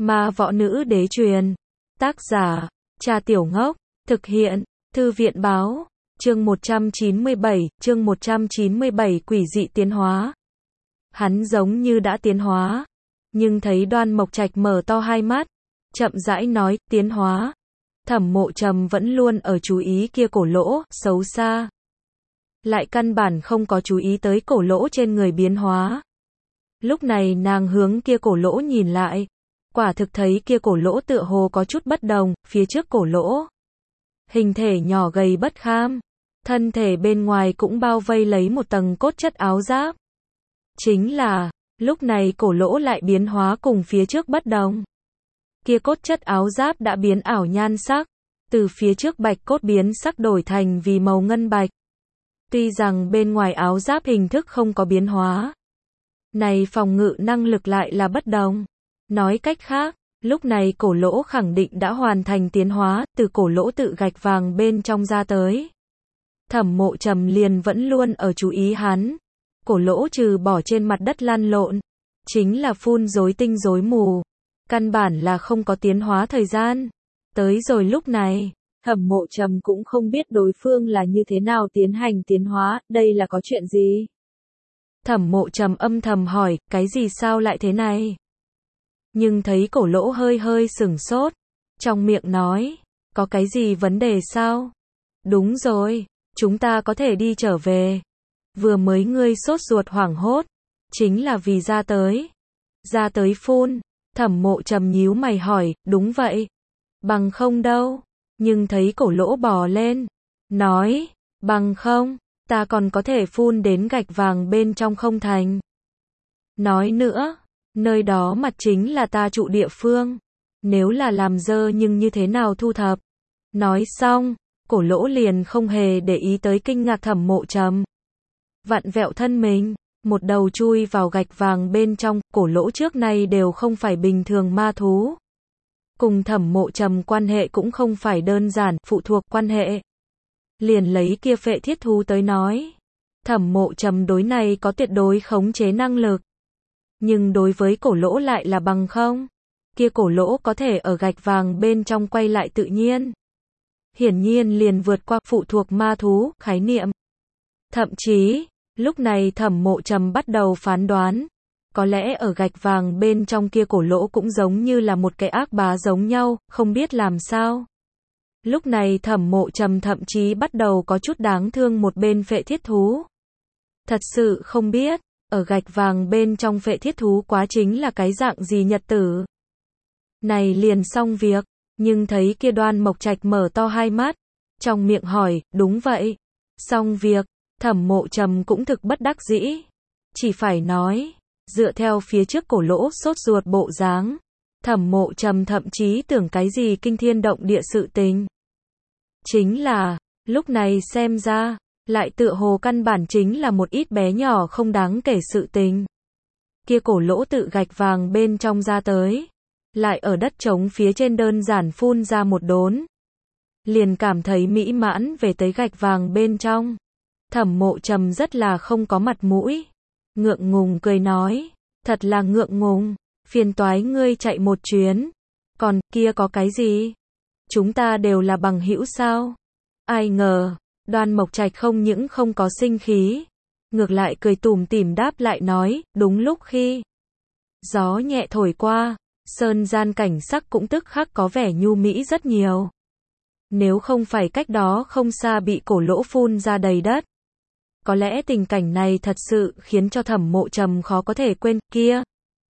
Ma Võ Nữ Đế Truyền. Tác giả, Cha Tiểu Ngốc. Thực hiện, Thư viện Báo. Chương 197, Quỷ dị tiến hóa. Hắn giống như đã tiến hóa. Nhưng thấy Đoan Mộc Trạch mở to hai mắt, chậm rãi nói, tiến hóa. Thẩm Mộ Trầm vẫn luôn ở chú ý kia cổ lỗ, xấu xa. Lại căn bản không có chú ý tới cổ lỗ trên người biến hóa. Lúc này nàng hướng kia cổ lỗ nhìn lại. Quả thực thấy kia cổ lỗ tựa hồ có chút bất đồng, phía trước cổ lỗ. Hình thể nhỏ gầy bất kham. Thân thể bên ngoài cũng bao vây lấy một tầng cốt chất áo giáp. Chính là, lúc này cổ lỗ lại biến hóa cùng phía trước bất đồng. Kia cốt chất áo giáp đã biến ảo nhan sắc. Từ phía trước bạch cốt biến sắc đổi thành vì màu ngân bạch. Tuy rằng bên ngoài áo giáp hình thức không có biến hóa. Này phòng ngự năng lực lại là bất đồng. Nói cách khác, lúc này cổ lỗ khẳng định đã hoàn thành tiến hóa, từ cổ lỗ tự gạch vàng bên trong ra tới. Thẩm Mộ Trầm liền vẫn luôn ở chú ý hắn. Cổ lỗ trừ bỏ trên mặt đất lăn lộn, chính là phun rối tinh rối mù. Căn bản là không có tiến hóa thời gian. Tới rồi lúc này, Thẩm Mộ Trầm cũng không biết đối phương là như thế nào tiến hành tiến hóa, đây là có chuyện gì? Thẩm Mộ Trầm âm thầm hỏi, cái gì sao lại thế này? Nhưng thấy cổ lỗ hơi hơi sửng sốt, trong miệng nói, có cái gì vấn đề sao? Đúng rồi, chúng ta có thể đi trở về. Vừa mới ngươi sốt ruột hoảng hốt, chính là vì ra tới. Ra tới phun, Thẩm Mộ Trầm nhíu mày hỏi, đúng vậy. Bằng không đâu, nhưng thấy cổ lỗ bò lên, nói, bằng không, ta còn có thể phun đến gạch vàng bên trong không thành. Nói nữa, nơi đó mặt chính là ta trụ địa phương. Nếu là làm dơ nhưng như thế nào thu thập? Nói xong, cổ lỗ liền không hề để ý tới kinh ngạc Thẩm Mộ Trầm. Vặn vẹo thân mình, một đầu chui vào gạch vàng bên trong, cổ lỗ trước nay đều không phải bình thường ma thú. Cùng Thẩm Mộ Trầm quan hệ cũng không phải đơn giản, phụ thuộc quan hệ. Liền lấy kia phệ thiết thú tới nói. Thẩm Mộ Trầm đối này có tuyệt đối khống chế năng lực. Nhưng đối với cổ lỗ lại là bằng không. Kia cổ lỗ có thể ở gạch vàng bên trong quay lại tự nhiên. Hiển nhiên liền vượt qua phụ thuộc ma thú, khái niệm. Thậm chí, lúc này Thẩm Mộ Trầm bắt đầu phán đoán. Có lẽ ở gạch vàng bên trong kia cổ lỗ cũng giống như là một cái ác bá giống nhau, không biết làm sao. Lúc này Thẩm Mộ Trầm thậm chí bắt đầu có chút đáng thương một bên phệ thiết thú. Thật sự không biết, ở gạch vàng bên trong phệ thiết thú quá chính là cái dạng gì nhật tử. Này liền xong việc, nhưng thấy kia Đoan Mộc Trạch mở to hai mắt, trong miệng hỏi, đúng vậy. Xong việc, Thẩm Mộ Trầm cũng thực bất đắc dĩ. Chỉ phải nói, dựa theo phía trước cổ lỗ sốt ruột bộ dáng, Thẩm Mộ Trầm thậm chí tưởng cái gì kinh thiên động địa sự tình. Chính là, lúc này xem ra, lại tựa hồ căn bản chính là một ít bé nhỏ không đáng kể sự tình. Kia cổ lỗ tự gạch vàng bên trong ra tới, lại ở đất trống phía trên đơn giản phun ra một đốn. Liền cảm thấy mỹ mãn về tới gạch vàng bên trong. Thẩm Mộ Trầm rất là không có mặt mũi. Ngượng ngùng cười nói, thật là ngượng ngùng, phiền toái ngươi chạy một chuyến. Còn, kia có cái gì? Chúng ta đều là bằng hữu sao? Ai ngờ, Đoan Mộc Trạch không những không có sinh khí, ngược lại cười tủm tỉm đáp lại nói, đúng lúc khi gió nhẹ thổi qua, sơn gian cảnh sắc cũng tức khắc có vẻ nhu mỹ rất nhiều. Nếu không phải cách đó không xa bị cổ lỗ phun ra đầy đất, có lẽ tình cảnh này thật sự khiến cho Thẩm Mộ Trầm khó có thể quên. Kia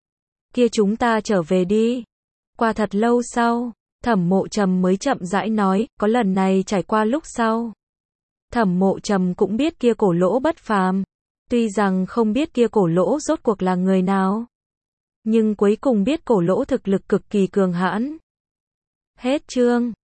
chúng ta trở về đi. Qua thật lâu sau, Thẩm Mộ Trầm mới chậm rãi nói, có lần này trải qua lúc sau. Thẩm Mộ Trầm cũng biết kia cổ lỗ bất phàm. Tuy rằng không biết kia cổ lỗ rốt cuộc là người nào, nhưng cuối cùng biết cổ lỗ thực lực cực kỳ cường hãn. Hết chương.